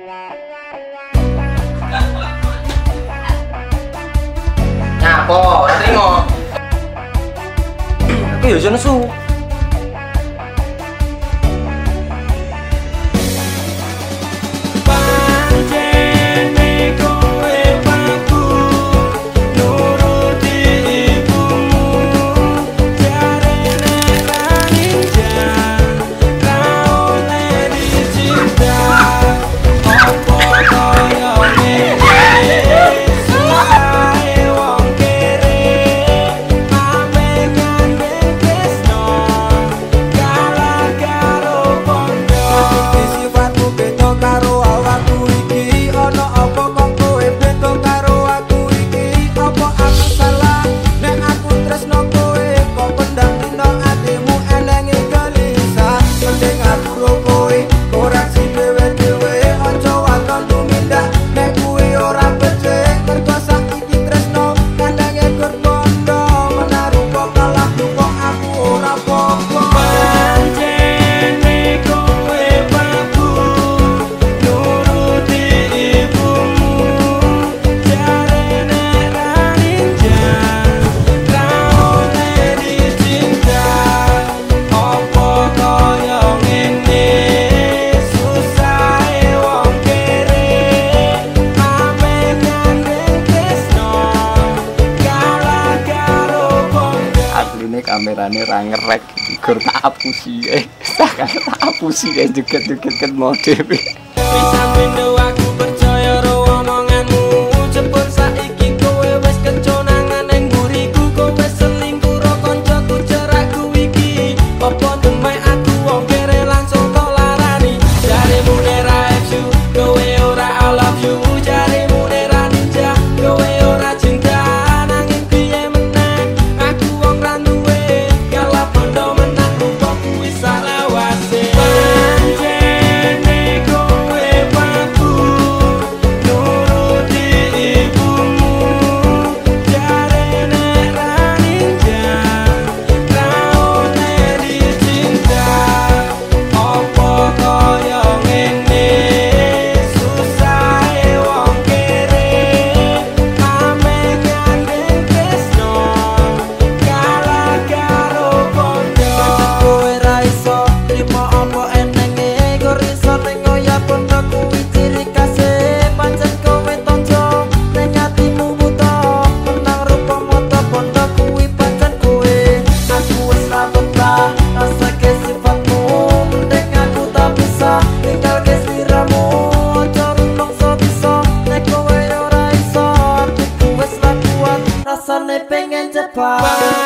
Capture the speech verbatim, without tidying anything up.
Nyapa, terima. Aku yo nesu. Kamerane ra ngerek gur tak apusi eh tak apusi eh joget-joget ket mau dhewe bisa pindo aku percaya ro omonganmu cepet saiki kowe wis keconangan ning mburiku kowe selingkuh ro kancaku cerakku iki apa demai aku wong kere langsung kok larani jarimu nera you kowe ora I love you jarimu nera ninja kowe ora cinta nanging piye meneh aku wong randu pengen cepat.